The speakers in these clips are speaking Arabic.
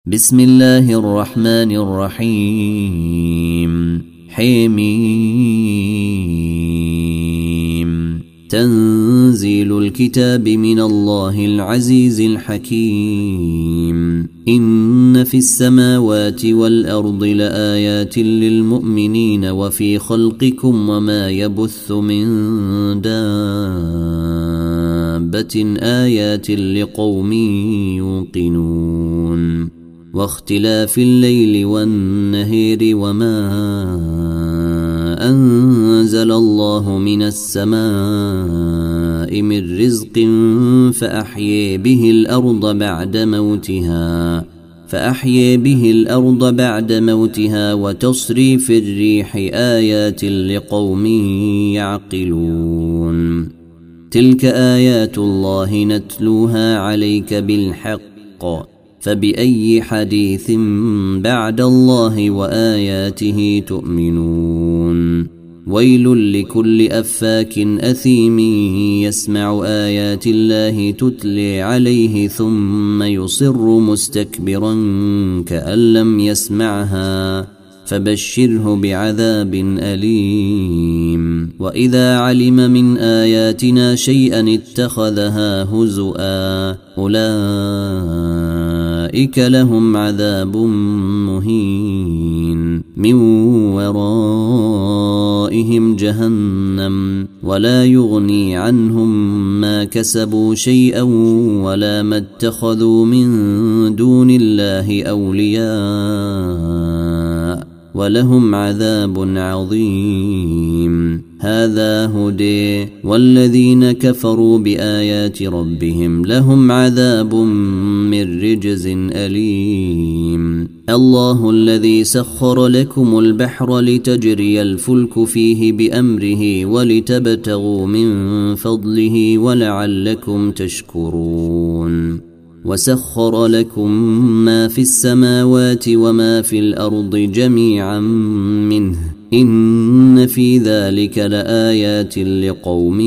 بسم الله الرحمن الرحيم حميم تنزيل الكتاب من الله العزيز الحكيم إن في السماوات والأرض لآيات للمؤمنين وفي خلقكم وما يبث من دابة آيات لقوم يوقنون واختلاف الليل والنهار وما أنزل الله من السماء من رزق فأحيي به الأرض بعد موتها وتصريف الريح آيات لقوم يعقلون تلك آيات الله نتلوها عليك بالحق فبأي حديث بعد الله وآياته تؤمنون ويل لكل أفاك أثيم يسمع آيات الله تتلي عليه ثم يصر مستكبرا كأن لم يسمعها فبشره بعذاب أليم وإذا علم من آياتنا شيئا اتخذها هزؤا أولئك لهم عذاب مهين من ورائهم جهنم ولا يغني عنهم ما كسبوا شيئا ولا ما اتخذوا من دون الله أولياء ولهم عذاب عظيم هذا هدى والذين كفروا بآيات ربهم لهم عذاب من رجز أليم الله الذي سخر لكم البحر لتجري الفلك فيه بأمره ولتبتغوا من فضله ولعلكم تشكرون وسخر لكم ما في السماوات وما في الأرض جميعا منه إن في ذلك لآيات لقوم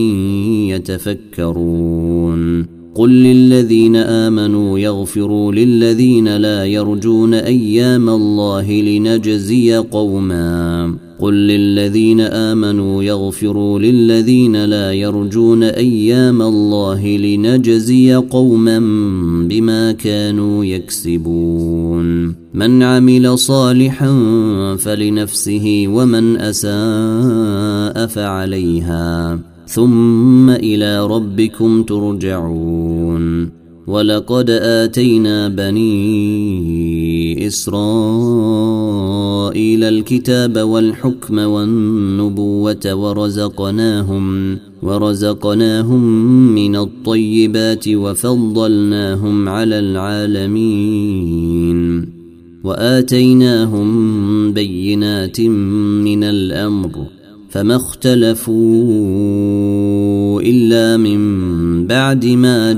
يتفكرون قل للذين آمنوا يغفروا للذين لا يرجون أيام الله لنجزي قوما قل للذين آمنوا يغفروا للذين لا يرجون أيام الله لنجزي قوما بما كانوا يكسبون من عمل صالحا فلنفسه ومن أساء فعليها ثم إلى ربكم ترجعون ولقد آتينا بني إسرائيل الكتاب والحكم والنبوة ورزقناهم من الطيبات وفضلناهم على العالمين وآتيناهم بينات من الأمر فما اختلفوا إلا من بعد ما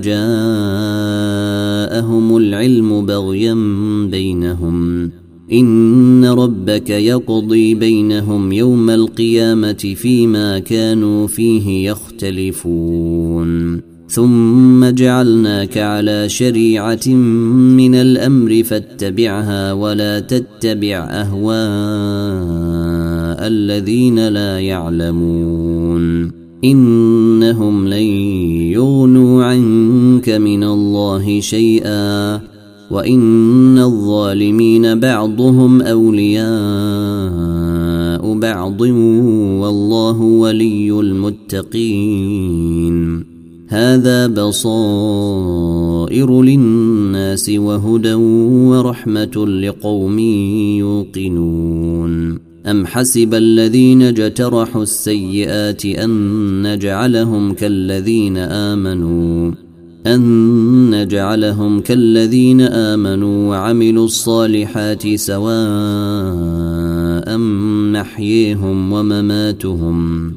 جاءهم العلم بغيا بينهم إن ربك يقضي بينهم يوم القيامة فيما كانوا فيه يختلفون ثم جعلناك على شريعة من الأمر فاتبعها ولا تتبع أهواء الذين لا يعلمون إنهم لن يغنوا عنك من الله شيئا وإن الظالمين بعضهم أولياء بعض والله ولي المتقين هذا بصائر للناس وهدى ورحمة لقوم يوقنون أم حسب الذين اجترحوا السيئات أن نجعلهم كالذين آمنوا وعملوا الصالحات سواء محييهم ومماتهم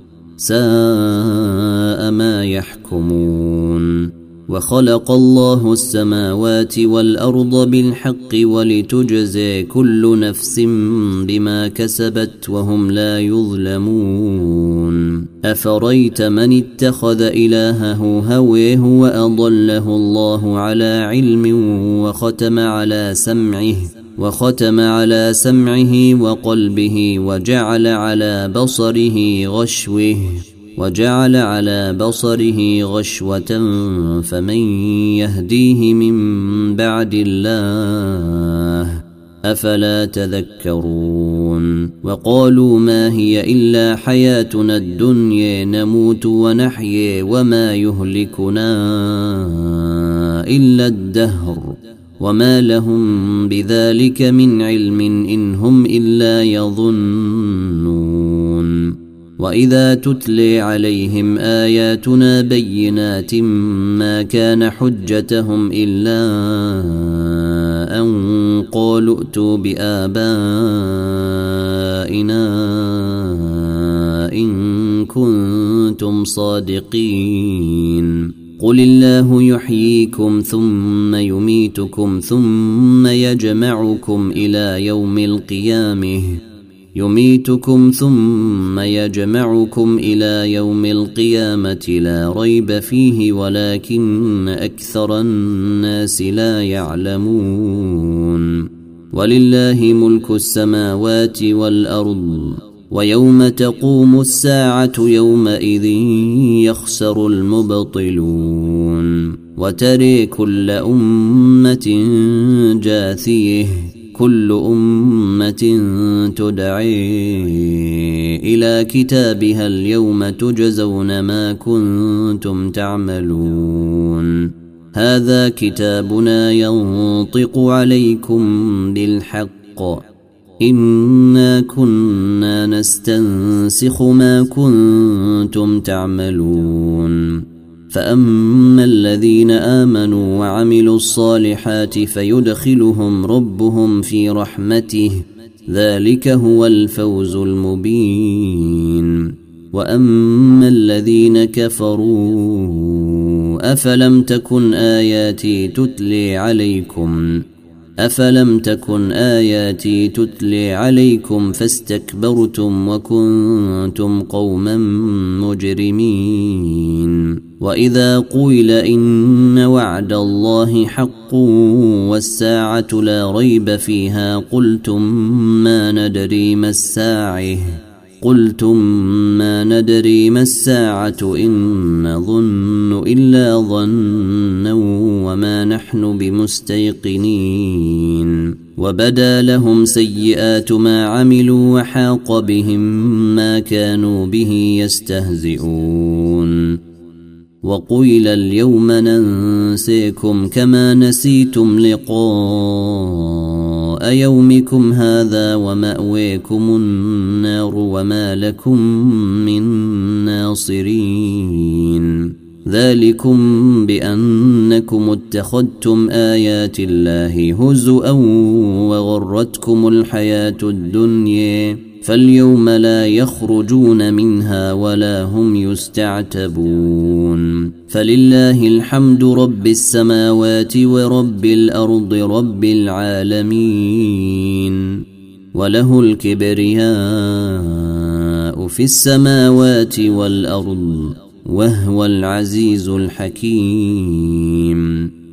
ساء ما يحكمون وخلق الله السماوات والأرض بالحق ولتجزي كل نفس بما كسبت وهم لا يظلمون أفريت من اتخذ إلهه هويه وأضله الله على علم وختم على سمعه وقلبه وجعل على بصره غشوة فمن يهديه من بعد الله أفلا تذكرون وقالوا ما هي إلا حياتنا الدنيا نموت ونحيي وما يهلكنا إلا الدهر وما لهم بذلك من علم إن هم إلا يظنون وإذا تتلي عليهم آياتنا بينات ما كان حجتهم إلا أن قالوا ائتوا بآبائنا إن كنتم صادقين قل الله يحييكم ثم يميتكم ثم يجمعكم إلى يوم القيامة لا ريب فيه ولكن أكثر الناس لا يعلمون ولله ملك السماوات والأرض ويوم تقوم الساعة يومئذ يخسر المبطلون وترى كل أمة جاثية كل أمة تدعي إلى كتابها اليوم تجزون ما كنتم تعملون هذا كتابنا ينطق عليكم بالحق إنا كنا نستنسخ ما كنتم تعملون فأما الذين آمنوا وعملوا الصالحات فيدخلهم ربهم في رحمته ذلك هو الفوز المبين وأما الذين كفروا أفلم تكن آياتي تتلي عليكم فاستكبرتم وكنتم قوما مجرمين وإذا قيل إن وعد الله حق والساعة لا ريب فيها قلتم ما ندري ما الساعة إن نظن إلا ظنا وما نحن بمستيقنين وبدا لهم سيئات ما عملوا وحاق بهم ما كانوا به يستهزئون وقيل اليوم ننسيكم كما نسيتم لقاء يومكم هذا ومأويكم النار وما لكم من ناصرين ذلكم بأنكم اتخذتم آيات الله هزؤا وغرتكم الحياة الدنيا فاليوم لا يخرجون منها ولا هم يستعتبون فلله الحمد رب السماوات ورب الأرض رب العالمين وله الكبرياء في السماوات والأرض وهو العزيز الحكيم